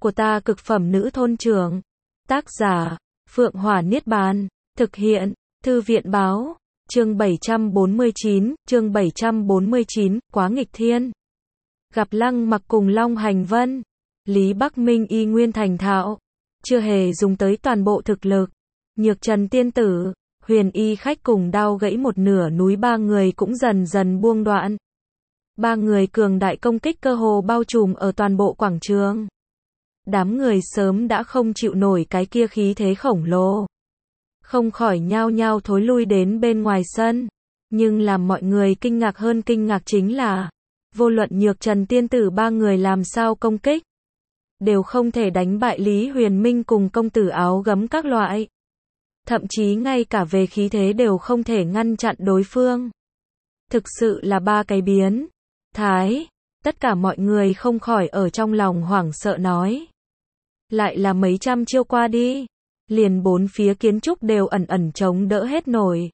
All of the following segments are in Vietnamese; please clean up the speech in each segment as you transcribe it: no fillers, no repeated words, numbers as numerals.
của ta cực phẩm nữ thôn trưởng. Tác giả, Phượng Hỏa Niết Bàn. Thực hiện, Thư viện Báo. Chương 749, quá nghịch thiên. Gặp Lăng Mặc cùng Long Hành Vân, Lý Bắc Minh y nguyên thành thạo, chưa hề dùng tới toàn bộ thực lực. Nhược Trần tiên tử, Huyền Y khách cùng đao gãy một nửa núi, ba người cũng dần dần buông đoạn. Ba người cường đại công kích cơ hồ bao trùm ở toàn bộ quảng trường. Đám người sớm đã không chịu nổi cái kia khí thế khổng lồ, không khỏi nhao nhao thối lui đến bên ngoài sân. Nhưng làm mọi người kinh ngạc hơn kinh ngạc chính là, vô luận Nhược Trần tiên tử ba người làm sao công kích, đều không thể đánh bại Lý Huyền Minh cùng công tử áo gấm các loại. Thậm chí ngay cả về khí thế đều không thể ngăn chặn đối phương. Thực sự là ba cái biến thái. Tất cả mọi người không khỏi ở trong lòng hoảng sợ nói. Lại là mấy trăm chiêu qua đi, liền bốn phía kiến trúc đều ẩn ẩn chống đỡ hết nổi.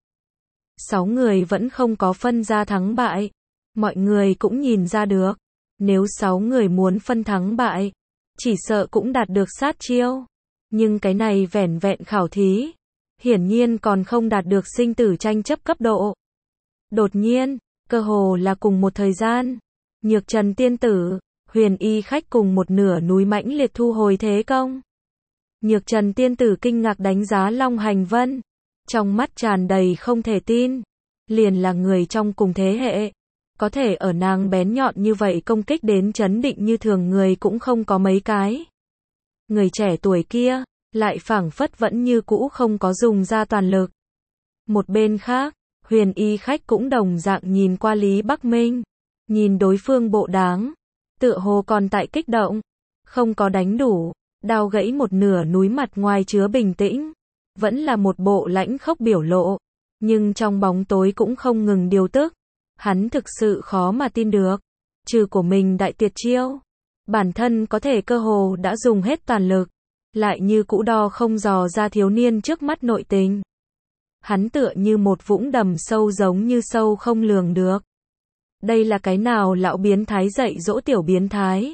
6 người vẫn không có phân ra thắng bại. Mọi người cũng nhìn ra được, nếu 6 người muốn phân thắng bại, chỉ sợ cũng đạt được sát chiêu. Nhưng cái này vẻn vẹn khảo thí, hiển nhiên còn không đạt được sinh tử tranh chấp cấp độ. Đột nhiên, cơ hồ là cùng một thời gian, Nhược Trần tiên tử, Huyền Y khách cùng một nửa núi mãnh liệt thu hồi thế công. Nhược Trần tiên tử kinh ngạc đánh giá Long Hành Vân, trong mắt tràn đầy không thể tin. Liền là người trong cùng thế hệ, có thể ở nàng bén nhọn như vậy công kích đến chấn định như thường người cũng không có mấy cái. Người trẻ tuổi kia, lại phảng phất vẫn như cũ không có dùng ra toàn lực. Một bên khác, Huyền Y khách cũng đồng dạng nhìn qua Lý Bắc Minh, nhìn đối phương bộ dáng, tựa hồ còn tại kích động, không có đánh đủ, đao gãy một nửa núi mặt ngoài chứa bình tĩnh, vẫn là một bộ lãnh khốc biểu lộ, nhưng trong bóng tối cũng không ngừng điều tức. Hắn thực sự khó mà tin được, trừ của mình đại tuyệt chiêu, bản thân có thể cơ hồ đã dùng hết toàn lực, lại như cũ đo không dò ra thiếu niên trước mắt nội tình. Hắn tựa như một vũng đầm sâu, giống như sâu không lường được. Đây là cái nào lão biến thái dạy dỗ tiểu biến thái?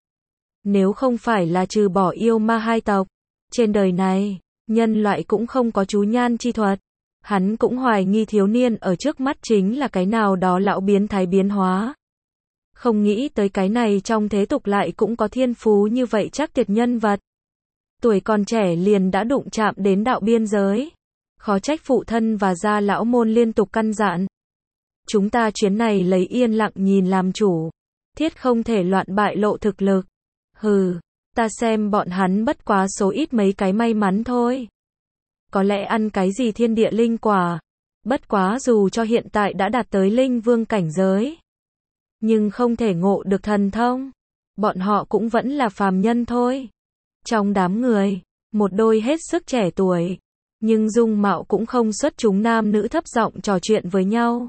Nếu không phải là trừ bỏ yêu ma hai tộc, trên đời này, nhân loại cũng không có chú nhan chi thuật. Hắn cũng hoài nghi thiếu niên ở trước mắt chính là cái nào đó lão biến thái biến hóa. Không nghĩ tới cái này trong thế tục lại cũng có thiên phú như vậy chắc tuyệt nhân vật. Tuổi còn trẻ liền đã đụng chạm đến đạo biên giới. Khó trách phụ thân và gia lão môn liên tục căn dặn. Chúng ta chuyến này lấy yên lặng nhìn làm chủ. Thiết không thể loạn bại lộ thực lực. Hừ, ta xem bọn hắn bất quá số ít mấy cái may mắn thôi. Có lẽ ăn cái gì thiên địa linh quả. Bất quá dù cho hiện tại đã đạt tới linh vương cảnh giới, nhưng không thể ngộ được thần thông. Bọn họ cũng vẫn là phàm nhân thôi. Trong đám người, một đôi hết sức trẻ tuổi, nhưng dung mạo cũng không xuất chúng nam nữ thấp giọng trò chuyện với nhau.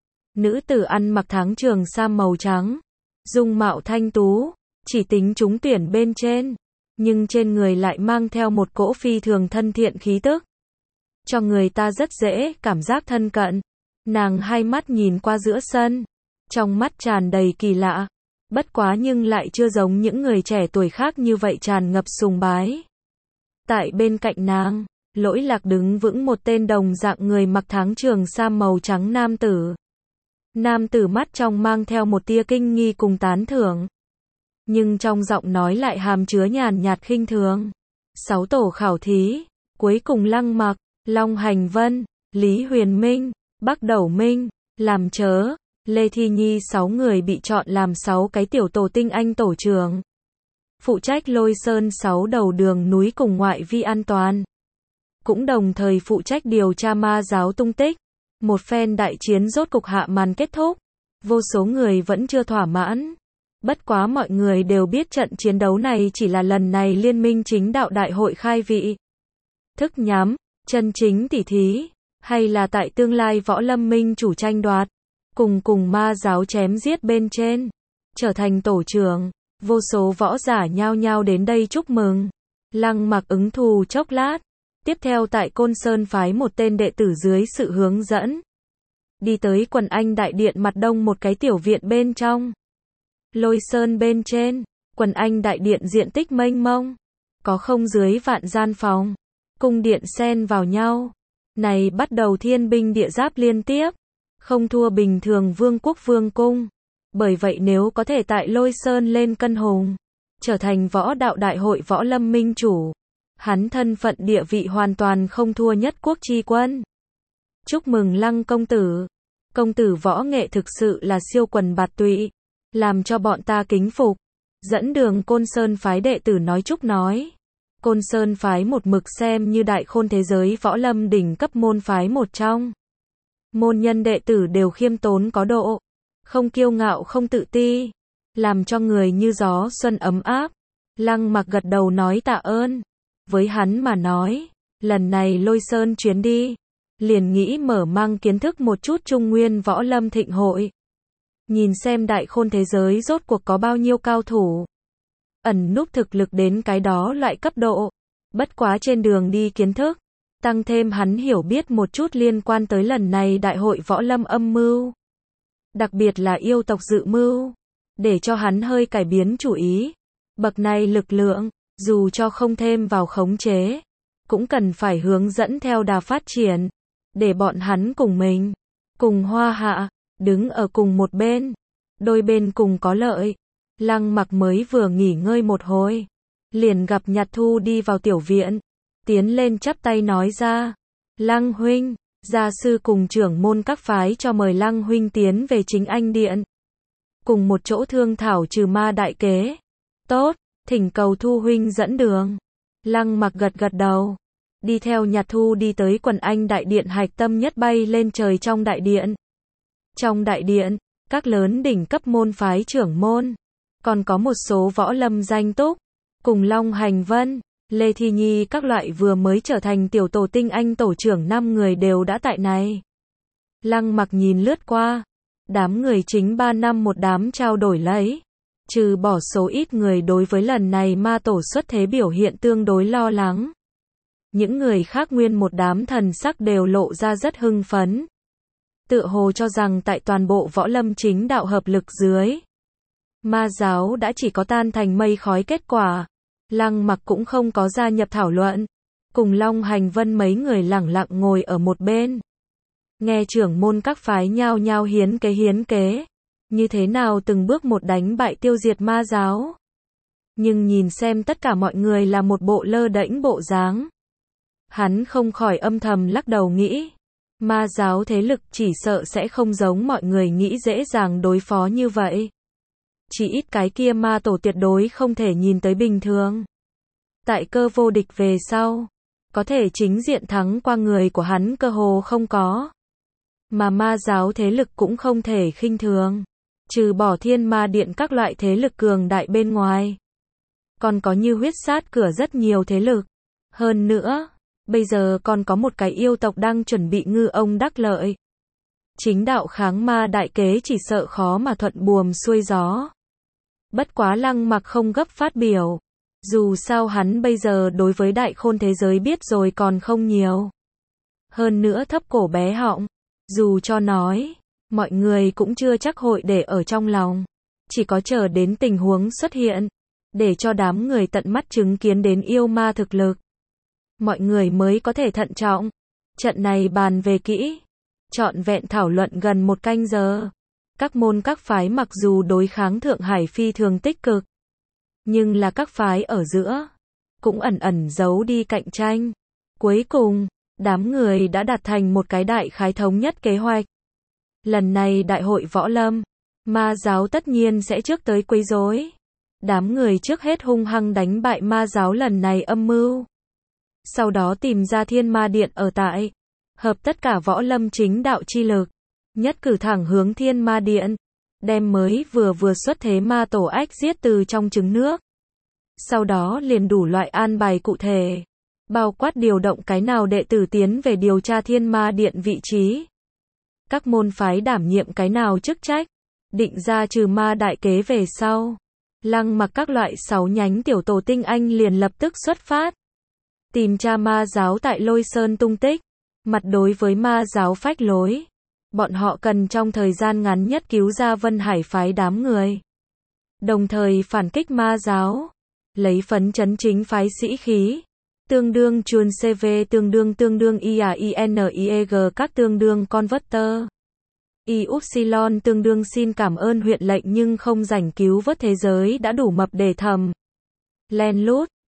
Nữ tử ăn mặc tháng trường sam màu trắng, dung mạo thanh tú, chỉ tính trúng tuyển bên trên, nhưng trên người lại mang theo một cỗ phi thường thân thiện khí tức, cho người ta rất dễ cảm giác thân cận. Nàng hai mắt nhìn qua giữa sân, trong mắt tràn đầy kỳ lạ, bất quá nhưng lại chưa giống những người trẻ tuổi khác như vậy tràn ngập sùng bái. Tại bên cạnh nàng, Lỗi Lạc đứng vững một tên đồng dạng người mặc tháng trường sam màu trắng nam tử. Nam tử mắt trong mang theo một tia kinh nghi cùng tán thưởng, nhưng trong giọng nói lại hàm chứa nhàn nhạt khinh thường. 6 tổ khảo thí, cuối cùng Lăng Mặc, Long Hành Vân, Lý Huyền Minh, Bắc Đẩu Minh, Làm Chớ, Lê Thi Nhi 6 người bị chọn làm 6 cái tiểu tổ tinh anh tổ trưởng. Phụ trách Lôi Sơn 6 đầu đường núi cùng ngoại vi an toàn. Cũng đồng thời phụ trách điều tra ma giáo tung tích. Một phen đại chiến rốt cục hạ màn kết thúc. Vô số người vẫn chưa thỏa mãn. Bất quá mọi người đều biết trận chiến đấu này chỉ là lần này liên minh chính đạo đại hội khai vị. Thức nhắm, chân chính tỉ thí, hay là tại tương lai võ lâm minh chủ tranh đoạt, cùng ma giáo chém giết bên trên, trở thành tổ trưởng, vô số võ giả nhao nhao đến đây chúc mừng. Lăng Mặc ứng thù chốc lát, tiếp theo tại Côn Sơn phái một tên đệ tử dưới sự hướng dẫn, đi tới Quần Anh đại điện mặt đông một cái tiểu viện bên trong. Lôi Sơn bên trên, Quần Anh đại điện diện tích mênh mông, có không dưới vạn gian phòng, cung điện xen vào nhau. Này bắt đầu thiên binh địa giáp liên tiếp, không thua bình thường vương quốc vương cung. Bởi vậy nếu có thể tại Lôi Sơn lên cân hùng, trở thành võ đạo đại hội võ lâm minh chủ, hắn thân phận địa vị hoàn toàn không thua nhất quốc chi quân. Chúc mừng Lăng công tử võ nghệ thực sự là siêu quần bạt tụy, làm cho bọn ta kính phục. Dẫn đường Côn Sơn phái đệ tử nói chúc nói. Côn Sơn phái một mực xem như đại khôn thế giới võ lâm đỉnh cấp môn phái một trong. Môn nhân đệ tử đều khiêm tốn có độ, không kiêu ngạo không tự ti, làm cho người như gió xuân ấm áp. Lăng Mặc gật đầu nói tạ ơn. Với hắn mà nói, lần này Lôi Sơn chuyến đi, liền nghĩ mở mang kiến thức một chút Trung Nguyên võ lâm thịnh hội. Nhìn xem đại khôn thế giới rốt cuộc có bao nhiêu cao thủ, ẩn núp thực lực đến cái đó loại cấp độ. Bất quá trên đường đi kiến thức, tăng thêm hắn hiểu biết một chút liên quan tới lần này đại hội võ lâm âm mưu. Đặc biệt là yêu tộc dự mưu, để cho hắn hơi cải biến chủ ý. Bậc này lực lượng, dù cho không thêm vào khống chế, cũng cần phải hướng dẫn theo đà phát triển, để bọn hắn cùng mình, cùng Hoa Hạ, đứng ở cùng một bên, đôi bên cùng có lợi. Lăng Mặc mới vừa nghỉ ngơi một hồi, liền gặp Nhạc Thu đi vào tiểu viện, tiến lên chắp tay nói ra, Lăng huynh, gia sư cùng trưởng môn các phái cho mời Lăng huynh tiến về Chính Anh điện, cùng một chỗ thương thảo trừ ma đại kế. Tốt, thỉnh cầu Thu huynh dẫn đường. Lăng Mặc gật gật đầu, đi theo Nhạc Thu đi tới Quần Anh đại điện hạch tâm nhất bay lên trời trong đại điện. Trong đại điện, các lớn đỉnh cấp môn phái trưởng môn, còn có một số võ lâm danh túc, cùng Long Hành Vân, Lê Thi Nhi các loại vừa mới trở thành tiểu tổ tinh anh tổ trưởng 5 người đều đã tại này. Lăng Mặc nhìn lướt qua, đám người chính 3 năm một đám trao đổi lấy, trừ bỏ số ít người đối với lần này ma tổ xuất thế biểu hiện tương đối lo lắng. Những người khác nguyên một đám thần sắc đều lộ ra rất hưng phấn. Tựa hồ cho rằng tại toàn bộ võ lâm chính đạo hợp lực dưới, ma giáo đã chỉ có tan thành mây khói kết quả. Lăng Mặc cũng không có gia nhập thảo luận, cùng Long Hành Vân mấy người lẳng lặng ngồi ở một bên. Nghe trưởng môn các phái nhao nhao hiến kế, như thế nào từng bước một đánh bại tiêu diệt ma giáo. Nhưng nhìn xem tất cả mọi người là một bộ lơ đễnh bộ dáng, hắn không khỏi âm thầm lắc đầu nghĩ, ma giáo thế lực chỉ sợ sẽ không giống mọi người nghĩ dễ dàng đối phó như vậy. Chỉ ít cái kia ma tổ tuyệt đối không thể nhìn tới bình thường. Tại cơ vô địch về sau, có thể chính diện thắng qua người của hắn cơ hồ không có. Mà ma giáo thế lực cũng không thể khinh thường. Trừ bỏ Thiên Ma Điện các loại thế lực cường đại bên ngoài, còn có như huyết sát cửa rất nhiều thế lực. Hơn nữa, bây giờ còn có một cái yêu tộc đang chuẩn bị ngư ông đắc lợi. Chính đạo kháng ma đại kế chỉ sợ khó mà thuận buồm xuôi gió. Bất quá Lăng Mặc không gấp phát biểu. Dù sao hắn bây giờ đối với đại khôn thế giới biết rồi còn không nhiều. Hơn nữa thấp cổ bé họng. Dù cho nói, mọi người cũng chưa chắc hội để ở trong lòng. Chỉ có chờ đến tình huống xuất hiện, để cho đám người tận mắt chứng kiến đến yêu ma thực lực, mọi người mới có thể thận trọng. Trận này bàn về kỹ, trọn vẹn thảo luận gần 1 canh giờ. Các môn các phái mặc dù đối kháng Thượng Hải phi thường tích cực, nhưng là các phái ở giữa, cũng ẩn ẩn giấu đi cạnh tranh. Cuối cùng, đám người đã đạt thành một cái đại khái thống nhất kế hoạch. Lần này đại hội võ lâm, ma giáo tất nhiên sẽ trước tới quấy rối. Đám người trước hết hung hăng đánh bại ma giáo lần này âm mưu. Sau đó tìm ra Thiên Ma Điện ở tại, hợp tất cả võ lâm chính đạo chi lực, nhất cử thẳng hướng Thiên Ma Điện, đem mới vừa xuất thế ma tổ ách giết từ trong trứng nước. Sau đó liền đủ loại an bài cụ thể, bao quát điều động cái nào đệ tử tiến về điều tra Thiên Ma Điện vị trí, các môn phái đảm nhiệm cái nào chức trách, định ra trừ ma đại kế về sau. Lăng Mặc các loại 6 nhánh tiểu tổ tinh anh liền lập tức xuất phát, tìm tra ma giáo tại Lôi Sơn tung tích, mặt đối với ma giáo phách lối. Bọn họ cần trong thời gian ngắn nhất cứu ra Vân Hải phái đám người. Đồng thời phản kích ma giáo. Lấy phấn chấn chính phái sĩ khí. Tương đương chuồn CV tương đương IAINIEG các tương đương converter. Y-upsilon tương đương xin cảm ơn huyện lệnh nhưng không rảnh cứu vớt thế giới đã đủ mập để thầm. Len lút.